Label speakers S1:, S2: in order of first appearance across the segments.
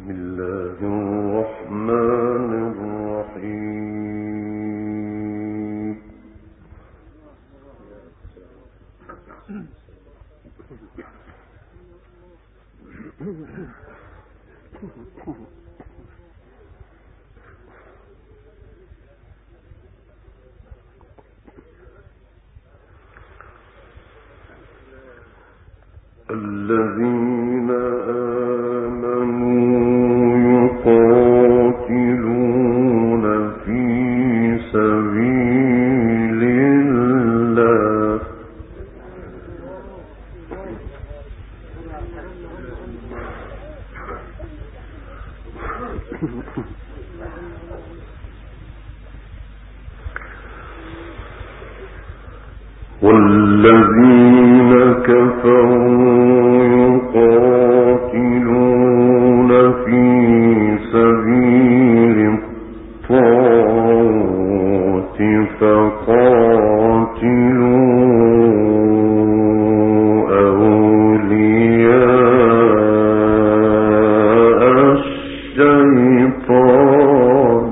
S1: الذين آمنوا يقاتلون في سبيل الله والذين كفروا يقاتلون في سبيل الطاغوت فقاتلوا أولياء الشيطان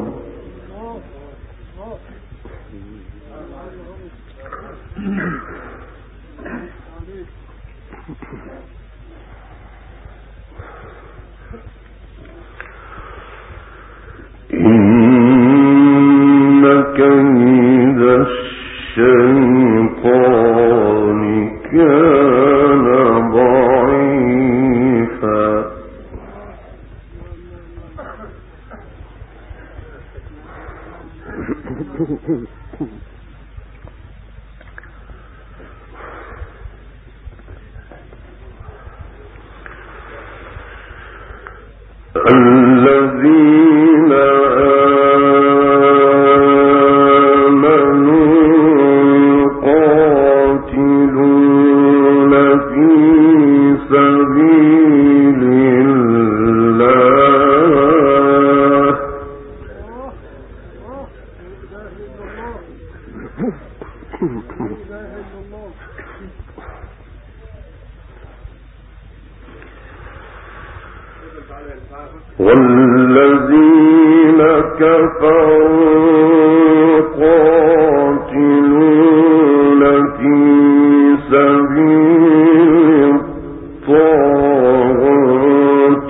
S1: إن كيد الشيطان كان ضعيفا الذين آمنوا يقاتلون في سبيل الله والذين كفروا يقاتلون في سبيل الطاغوت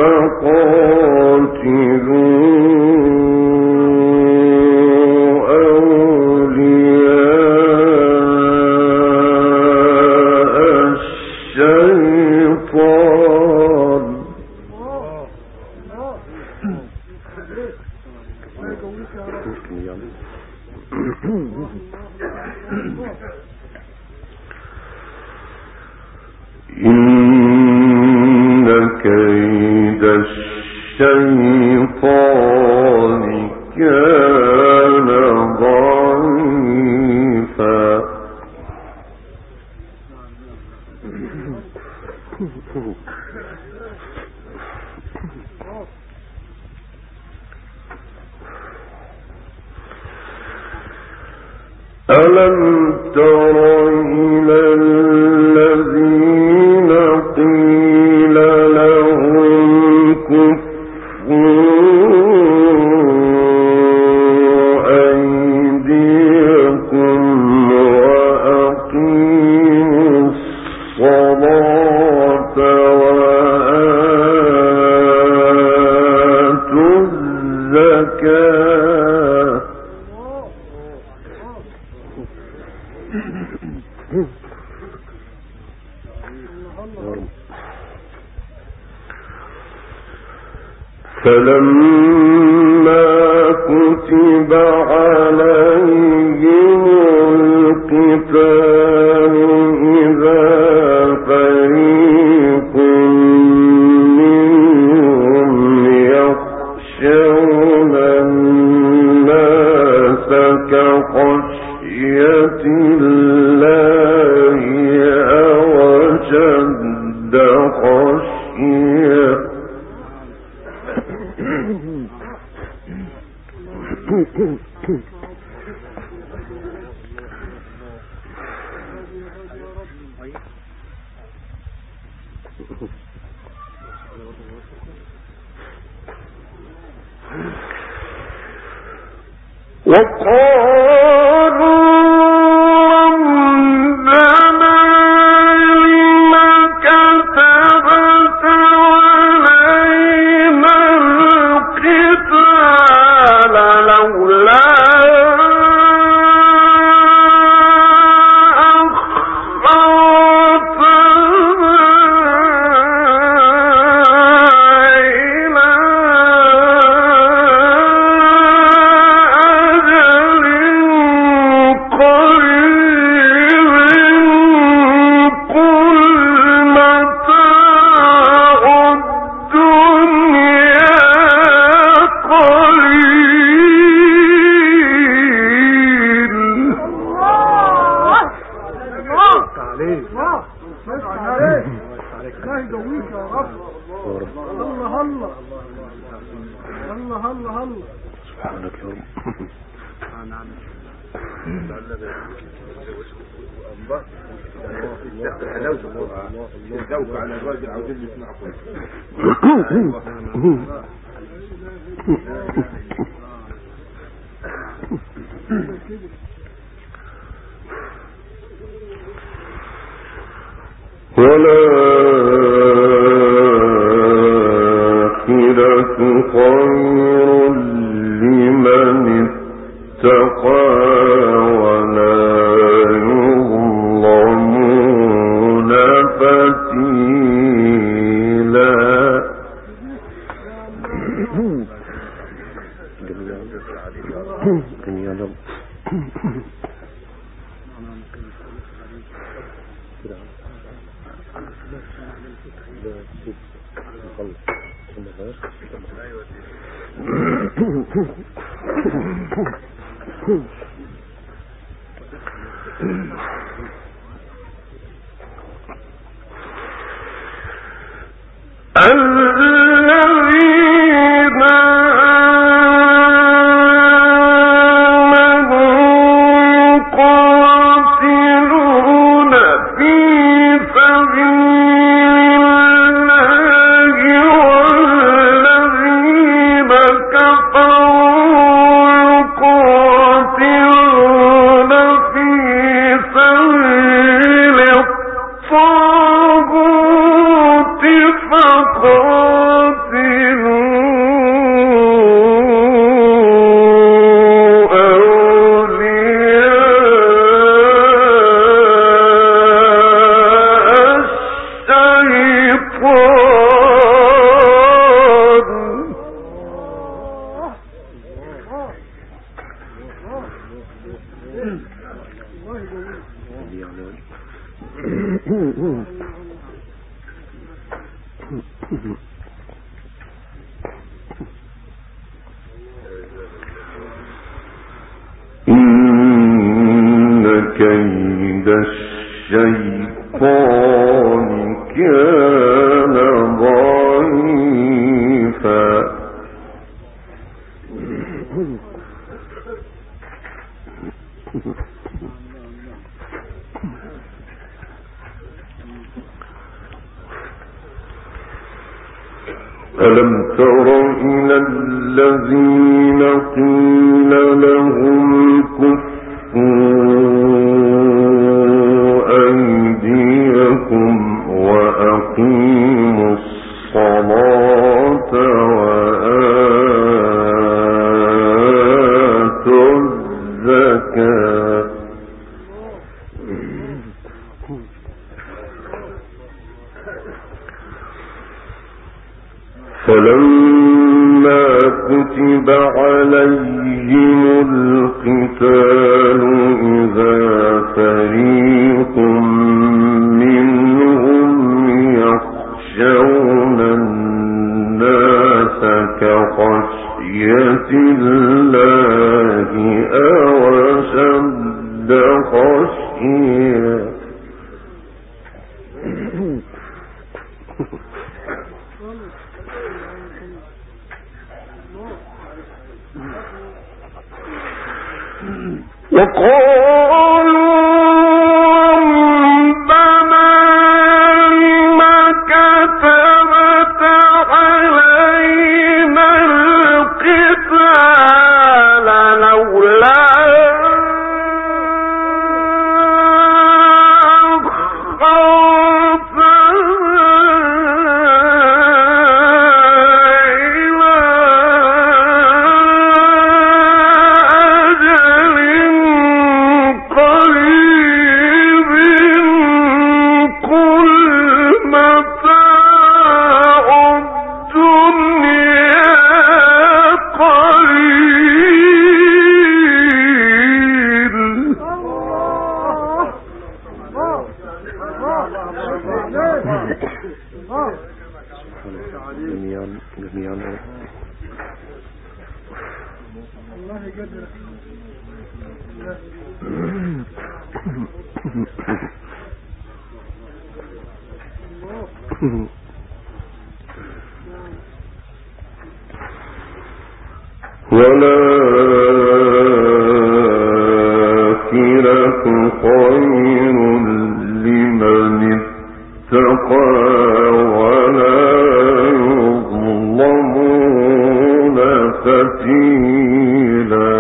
S1: فقاتلوا أولياء الشيطان إن كيد الشيطان كان ضعيفا ألم تر إلى الذين قيل لهم كفوا أيديكم وأقيموا الصلاة وآتوا الزكاة فلما كتب عليهم القتال إذا فريق منهم يخشون الناس كخشية الله أو أشد خشية ألم تر إلى الذين قيل لهم كفوا أيديكم وأقيموا الصلاة وآتوا الزكاة فلما كتب عليهم القتال إذا فريق منهم يخشون الناس كخشية الله أو أشد خشية وقالوا
S2: جميعا
S1: والآخرة خير لمن اتقى ولا يظلمون فتيلا.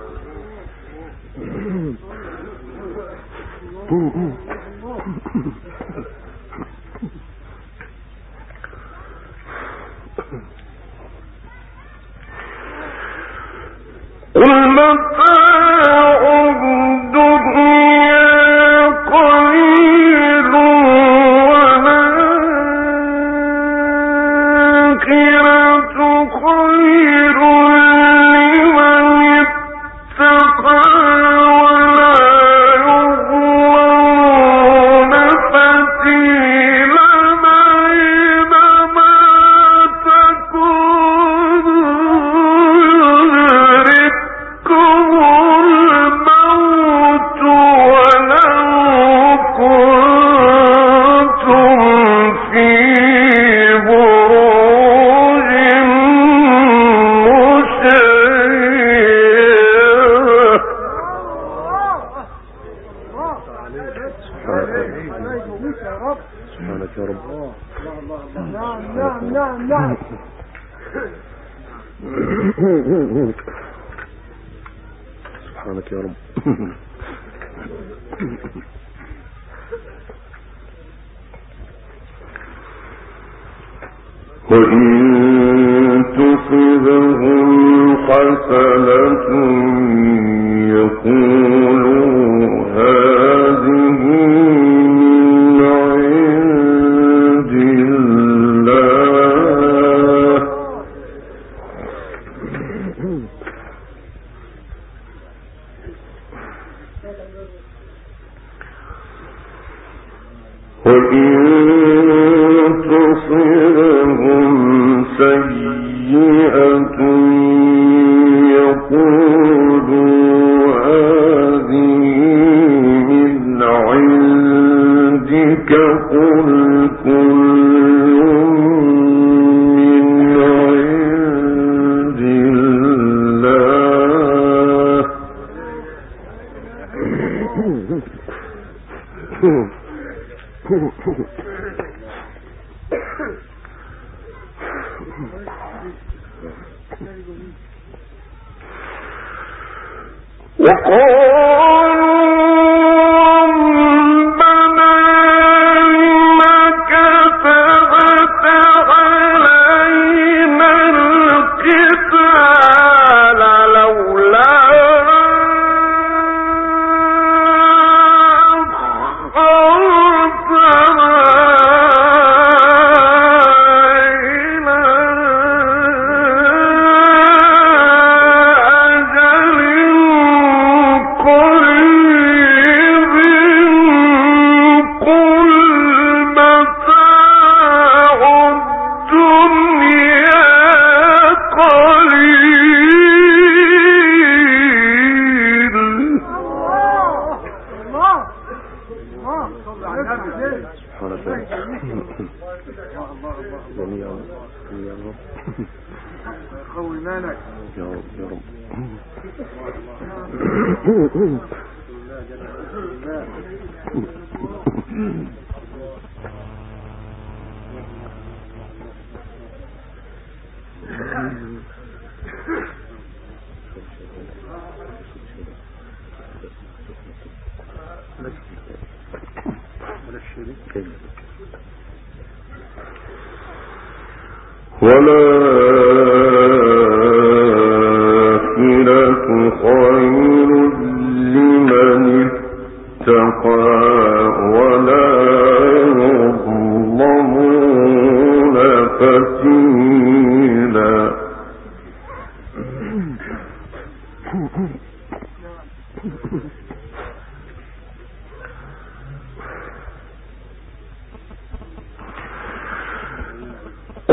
S1: قل متاع الدنيا قليل والآخرة خير لمن اتقى ولا يظلمون فتيلا. أينما تكونوا يدرككم الموت ولو كنتم في بروج مشيدة.
S2: سبحانك يا رب.
S3: نعم.
S2: سبحانك يا رب.
S1: وإن تصبهم حسنة يقولوا هذه من عند الله. وإن تصبهم سيئة يقولوا هذه من عندك قل كل من عند الله. والآخرة خير لمن اتقى ولا يظلمون فتيلا.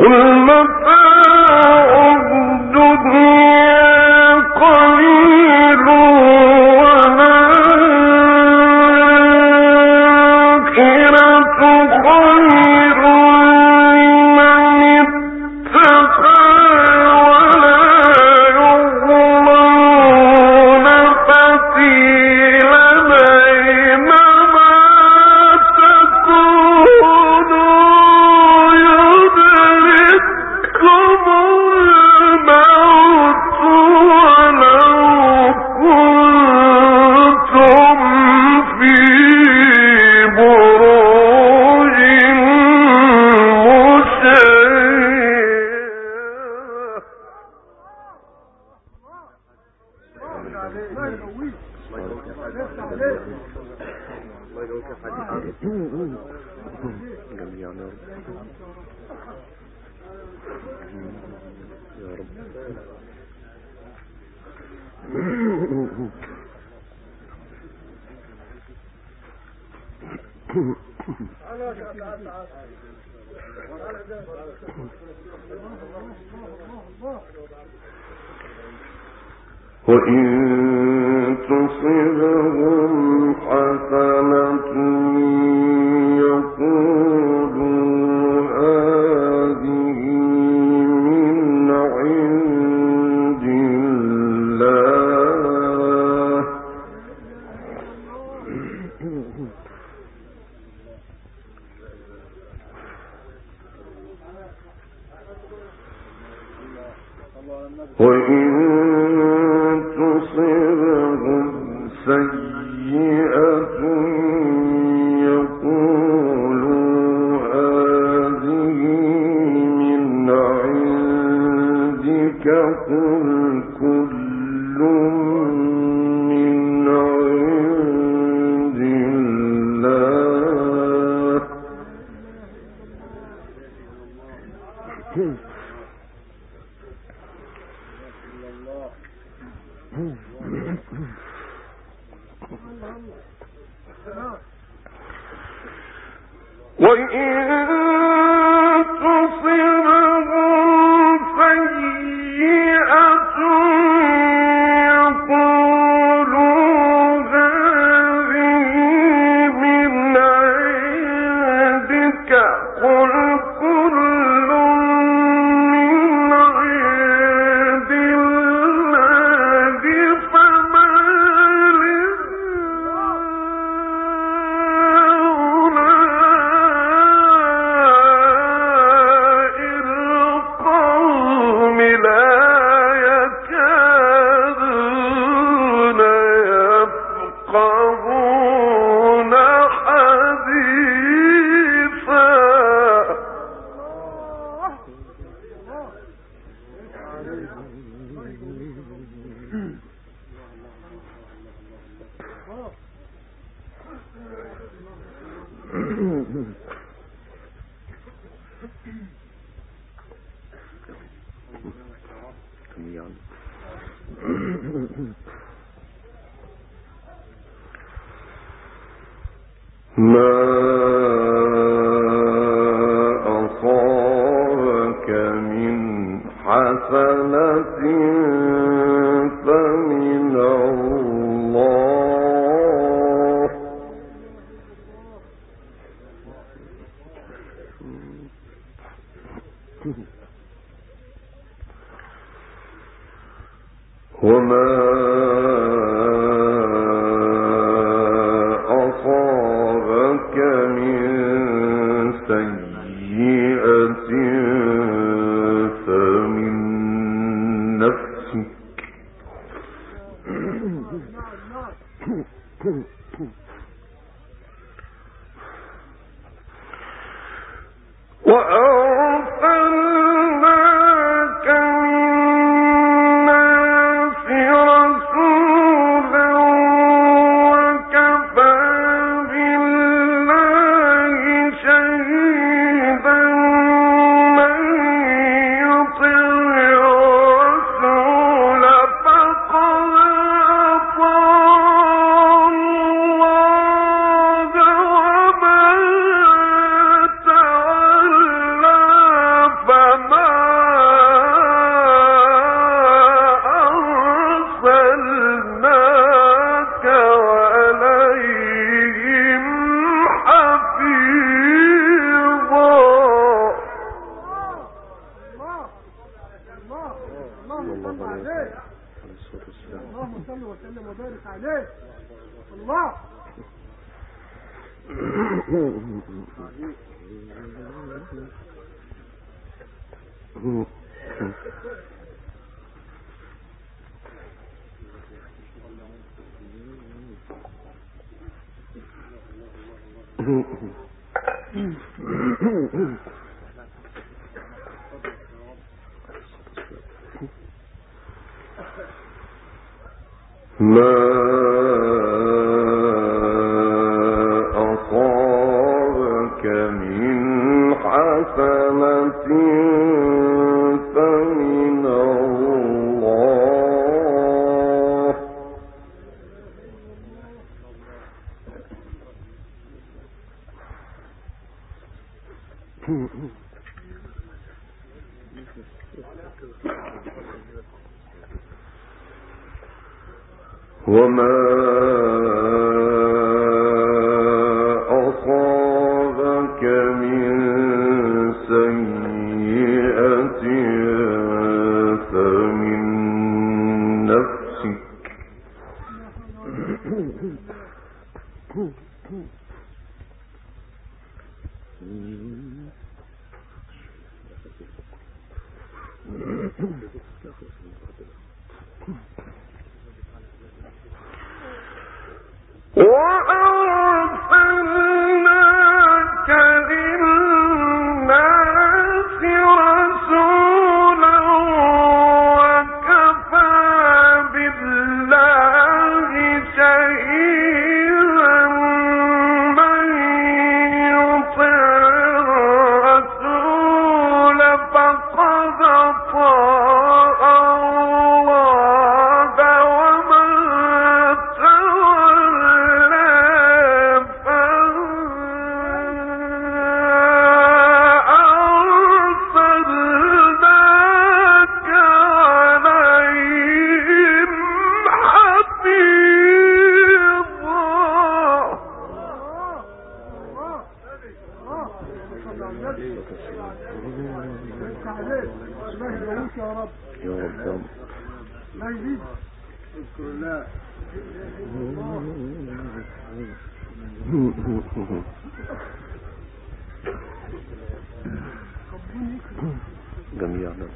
S1: وإن تصبهم حسنة يقولوا هذه من عند الله وإن تصبهم سيئة يقولوا هذه من عندك قل كل من عند الله وإن تصبهم سيئة يقولوا هذه من عندك قل كل من عند الله فما ما أصابك من حسنة فمن الله وما أصابك من سيئة فمن نفسك وأرسلناك للناس رسولا وكفى بالله شهيدا من يطع الرسول فقد أطاع الله ومن تولى
S3: عليه الله.
S1: ما أصابك من حسنة فمن الله وما أصابك من سيئة فمن نفسك وأرسلناك للناس رسولا وكفى بالله شهيدا من يطع الرسول فقد أطاع الله ومن جميعا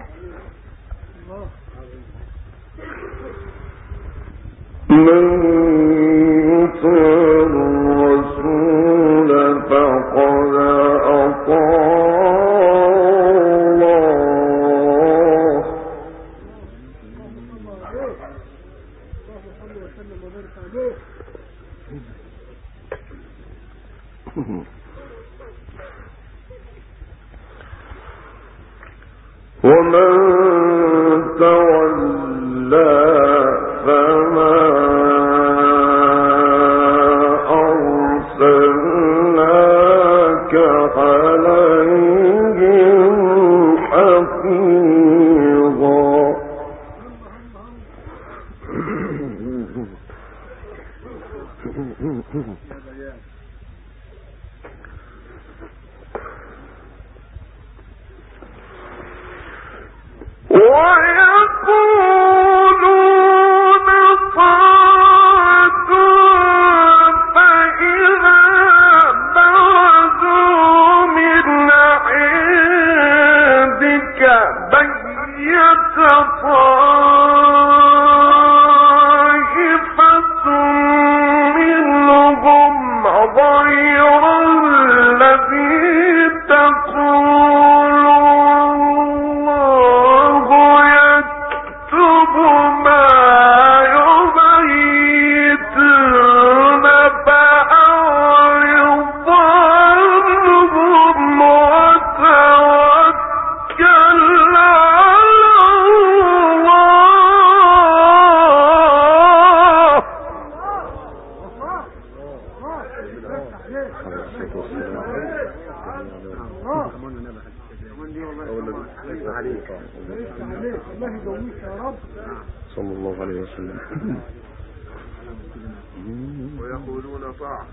S1: من يطع الرسول فقد أطاع الله ومن تولى فما أرسلناك عليهم حفيظا ويقولون طاعة فإذا برزوا من عندك بيت طائفة منهم غير الذي تقول صلى الله عليه وسلم.
S2: ويقولون طاعة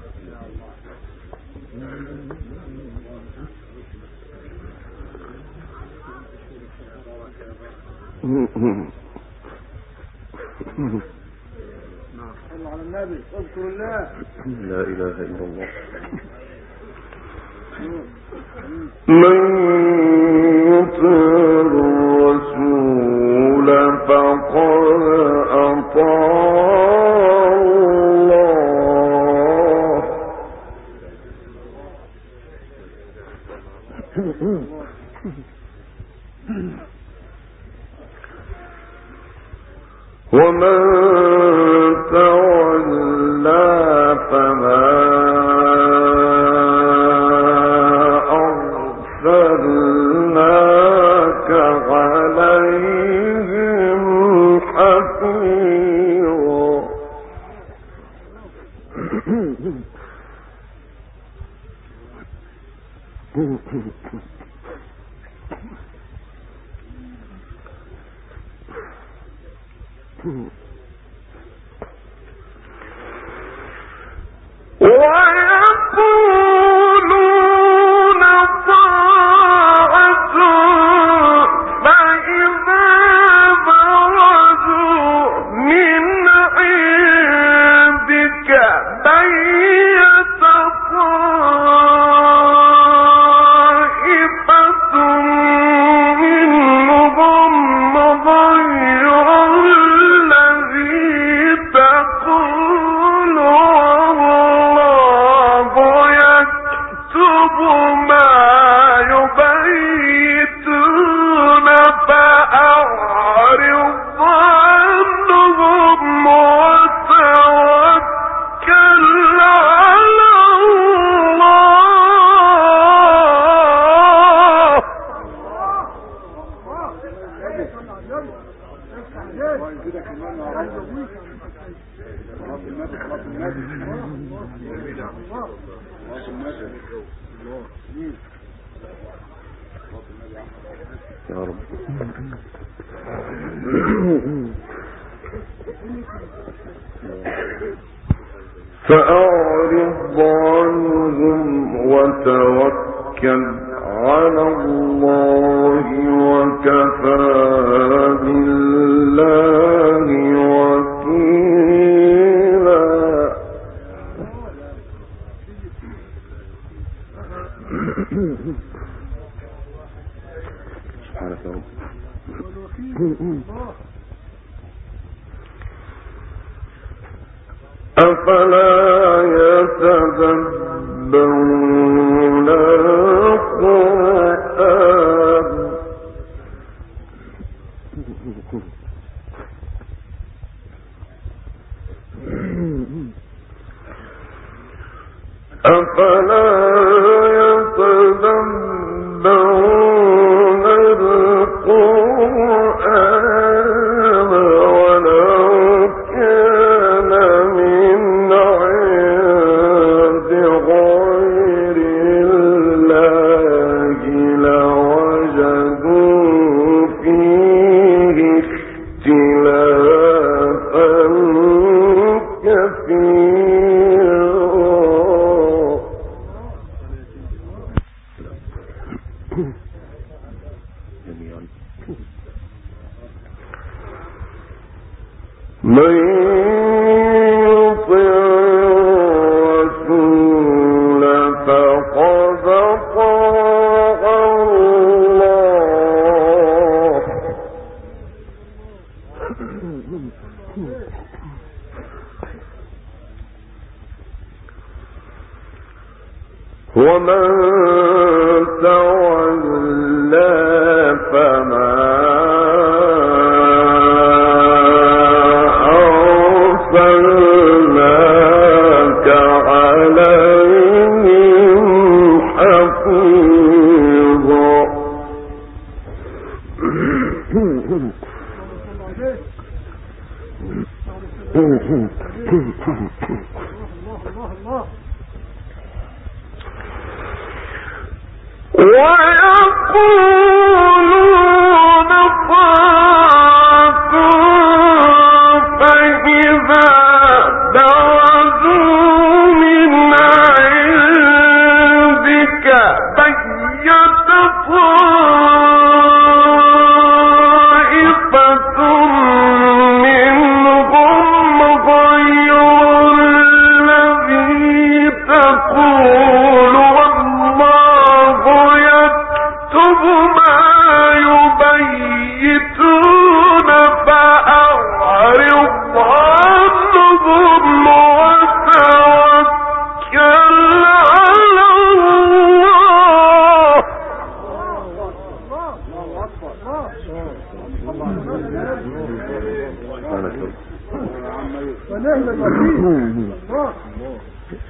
S3: النبي اذكر الله.
S1: لا إله إلا الله. من يطع الرسول فقد أطاع الله. ومن تولى فما أرسلناك عليهم حفيظا. ويقولون طاعة فإذا برزوا من عندك بيت طائفة منهم غير الذي تقول والله يكتب ما يبيتون فأعرض عنهم وتوكل على الله. يا رب. فأعرض عنهم وتوكل على الله وكفى بالله وكيلا. سبحانك يا رب. أفلا يتدبرون القرآن أفلا يتدبرون القرآن ولو كان من عند غير الله لوجدوا فيه اختلافا كثيرا. من يطع الرسول فقد أطاع الله. ومن تولى فما أرسلناك عليهم حفيظا. ويقولون طاعة فإذا برزوا من عندك بيت طائفة منهم غير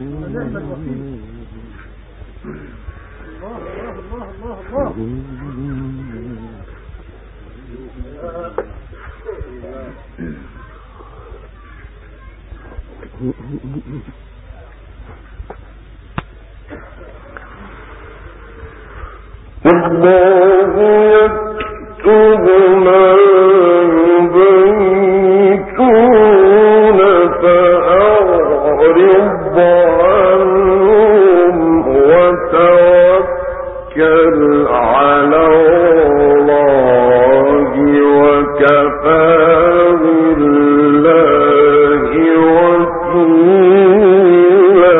S3: ونعم الوكيل. الله الله الله
S1: الله يكتب ما يبيتون فأعرض عنهم وتوكل على الله وكفى بالله وكيلا.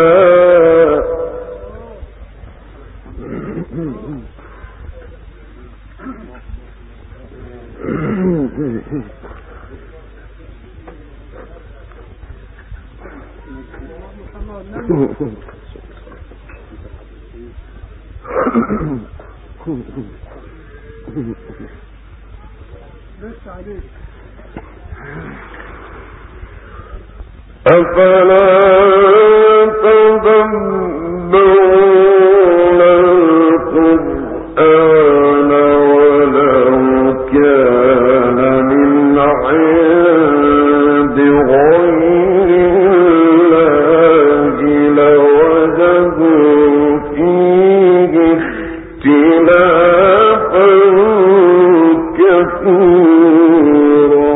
S1: أفلا تدبرون القرآن ولو كان من عند غير الله لوجدوا فيه اختلافا كثيرا.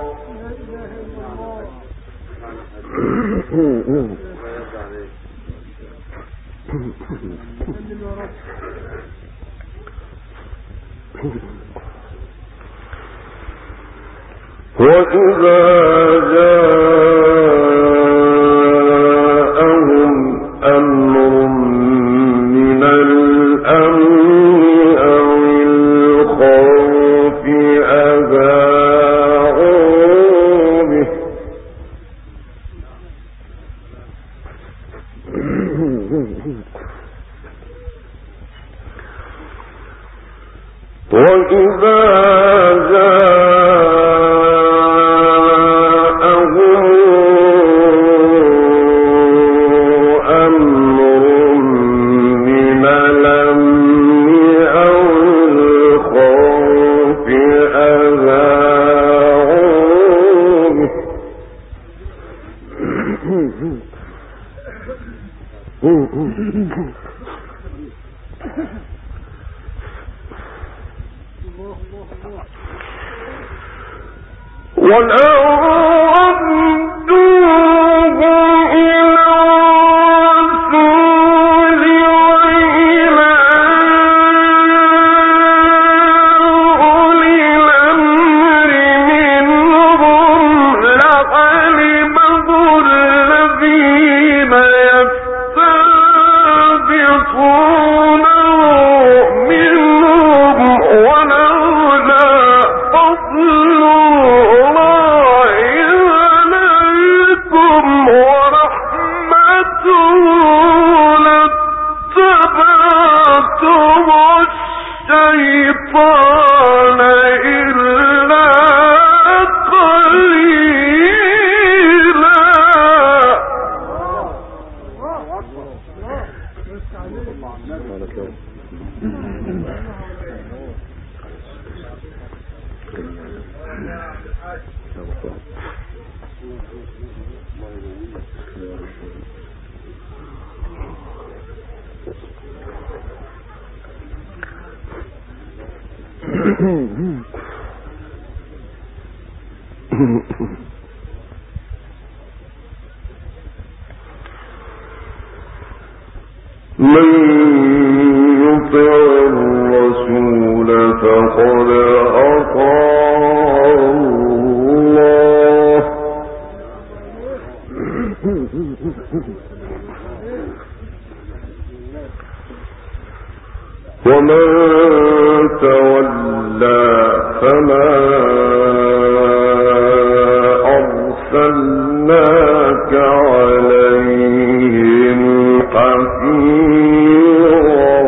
S1: وإذا جاءهم أمر من الأمن أو الخوف أذاعوا به وإذا جاءهم أمر من الأمن أو الخوف أذاعوا به ولو ردوه إلى الرسول وإلى أولي الأمر منهم لعلمه الذين يستنبطونه منهم ولولا فضل الشيطان إلا قليلا. من يطع الرسول فقد أطاع الله ومن تولى فما أرسلناك عليهم حفيظا.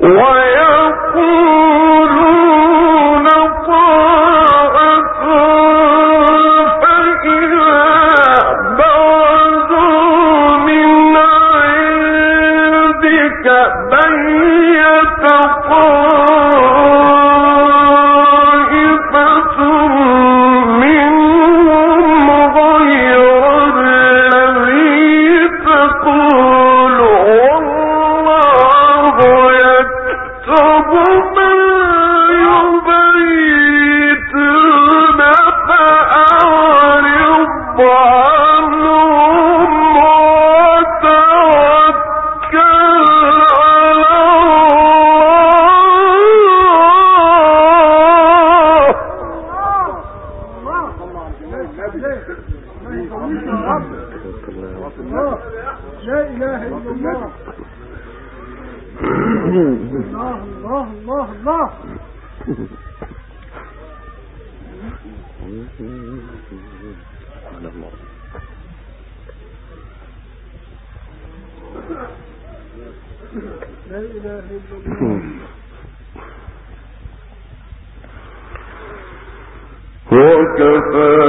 S1: وكفى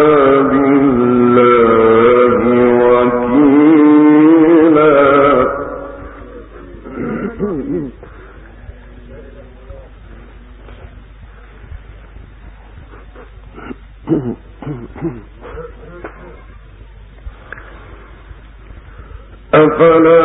S1: بالله وكيلا. أفلا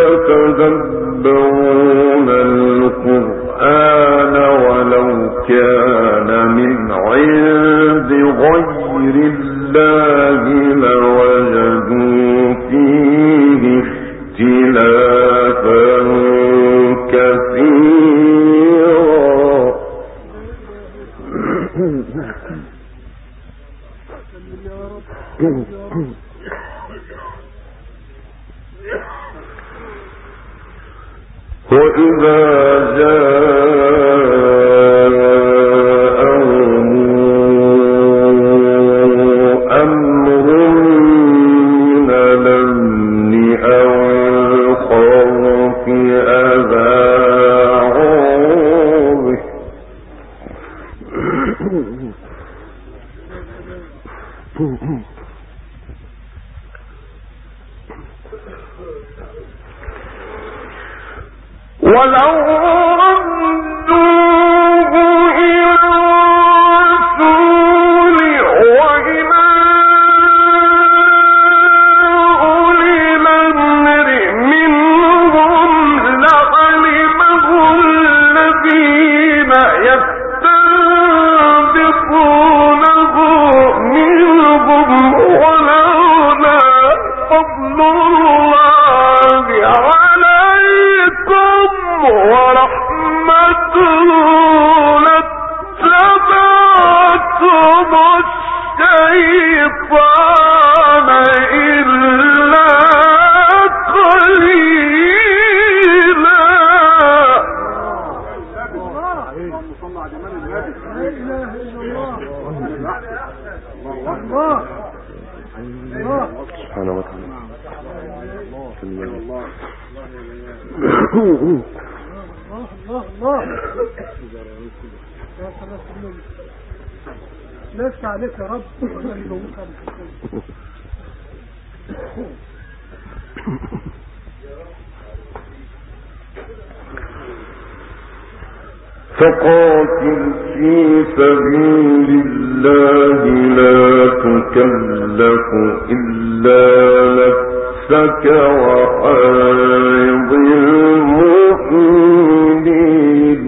S1: يتدبرون القرآن ولو كان من عند غير الله لوجدوا فيه اختلافا كثيرا. وإذا جاءهم أمر من الأمن أو الخوف أذاعوا به ولو ردوه إلى الرسول وإلى أولي الأمر منهم لعلمه الذين يستنبطونه منهم ولولا فضل الله عليكم ورحمته لاتبعتم الشيطان إلا قليلا. سبحان الله.
S3: الله ليس عليك يا رب.
S1: فقاتل في سبيل الله لا تكلف إلا نفسك وحارب المؤمنين.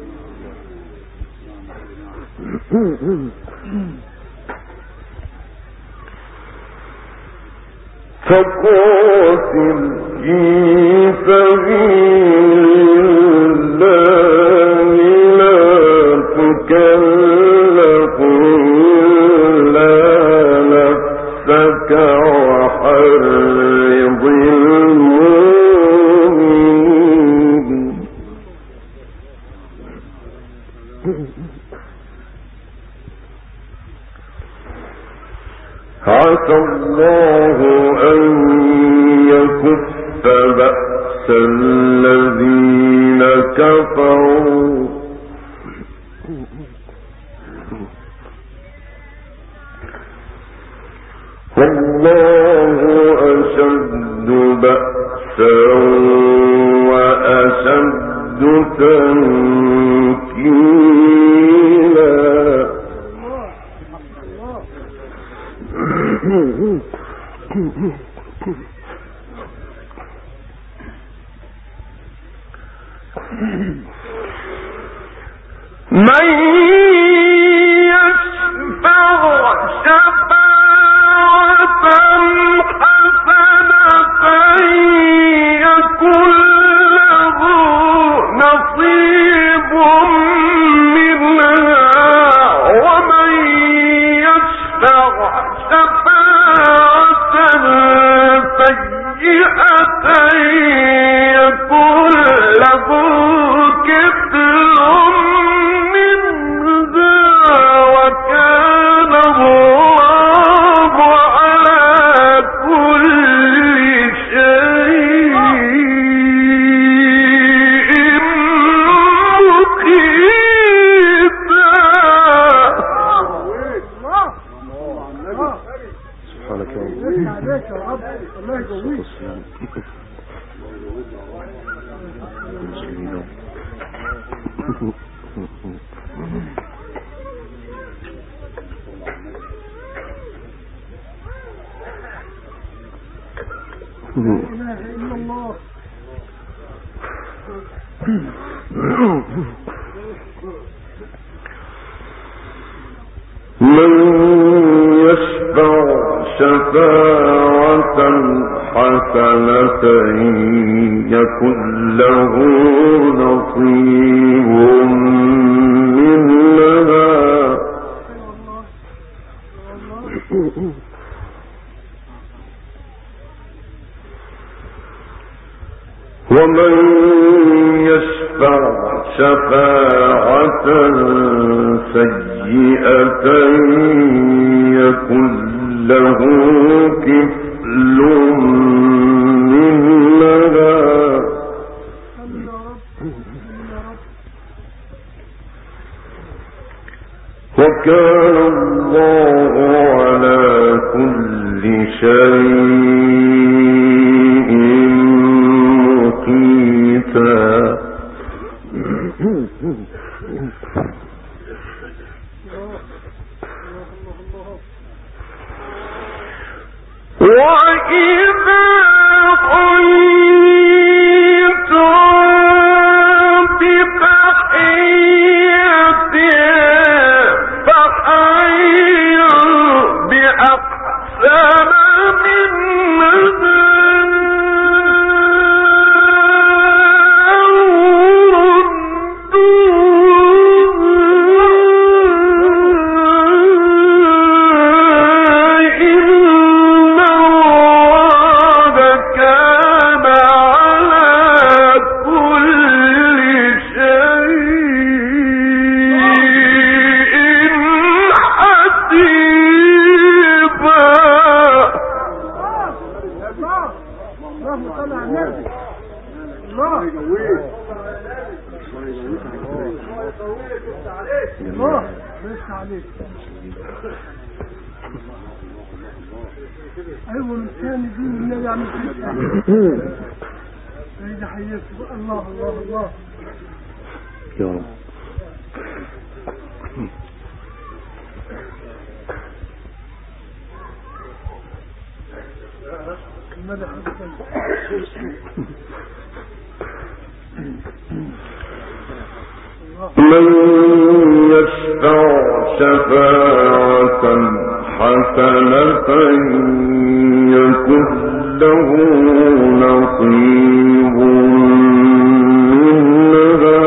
S1: فقاتل في سبيل الله لا تكلف إلا نفسك وحرض المؤمنين. عسى الله أن يكف بأس من يشفع شفاعة حسنة يكن له نصيب منها ومن يشفع شفاعة سيئة يكن له كفل منها وكان الله على كل شيء مقيتا. وإذا حييتم بتحية فحيوا بأحسن منها
S3: أيوة الثاني دين النبي عم يجي حياته الله الله الله
S1: يا رب. من يشفع شفاعة حسنة يكن له نصيب منها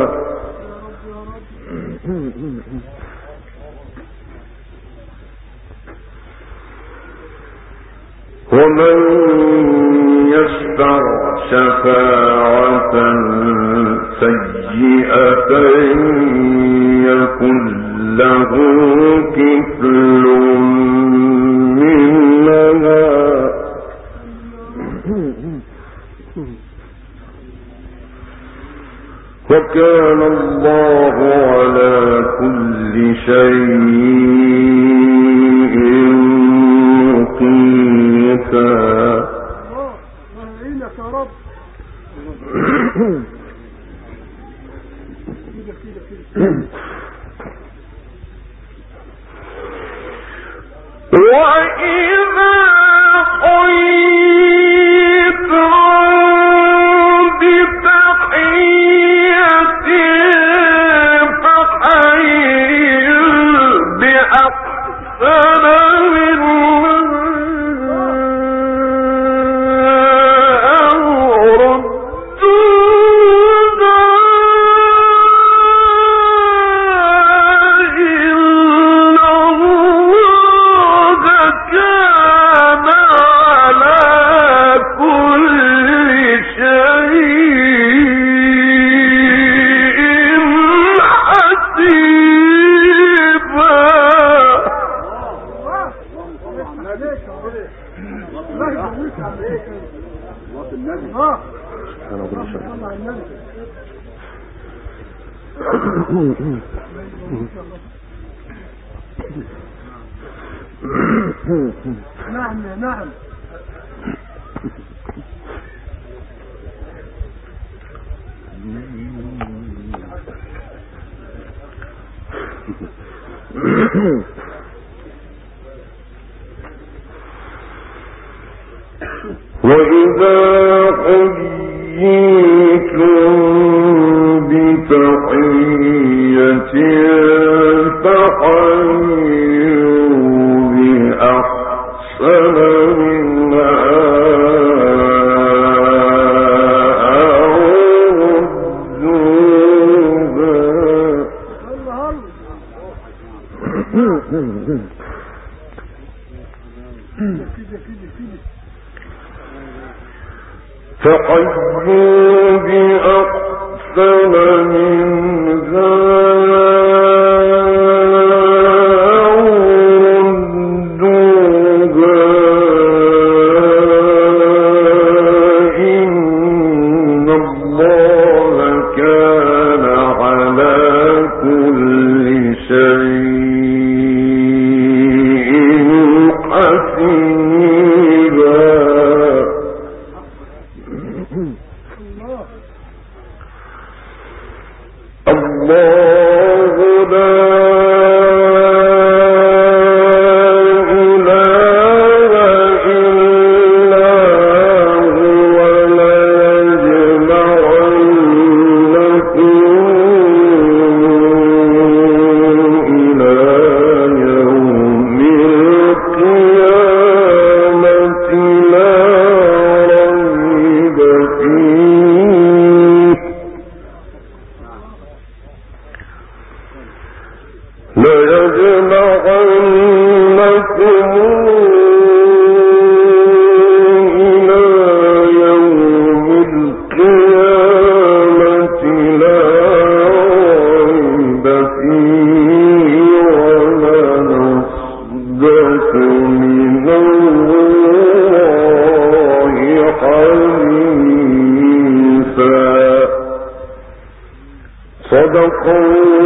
S1: ومن يشفع شفاعة سيئة يكن له كفل منها وكان الله على كل شيء مقيتا.
S3: وعينك يا رب.
S1: وإذا
S3: نعم نعم
S1: وإذا حييتم بتحية فحيوا بأحسن منها أو ردوها. فحيوا بأحسن منها أو ردوها إن الله كان على كل شيء حسيبا. الله لا إله إلا هو ليجمعنكم إلى يوم القيامة لا ريب فيه. ليجمعنكم إلى يوم القيامة لا ريب فيه ومن أصدق من الله حديثا. صدق الله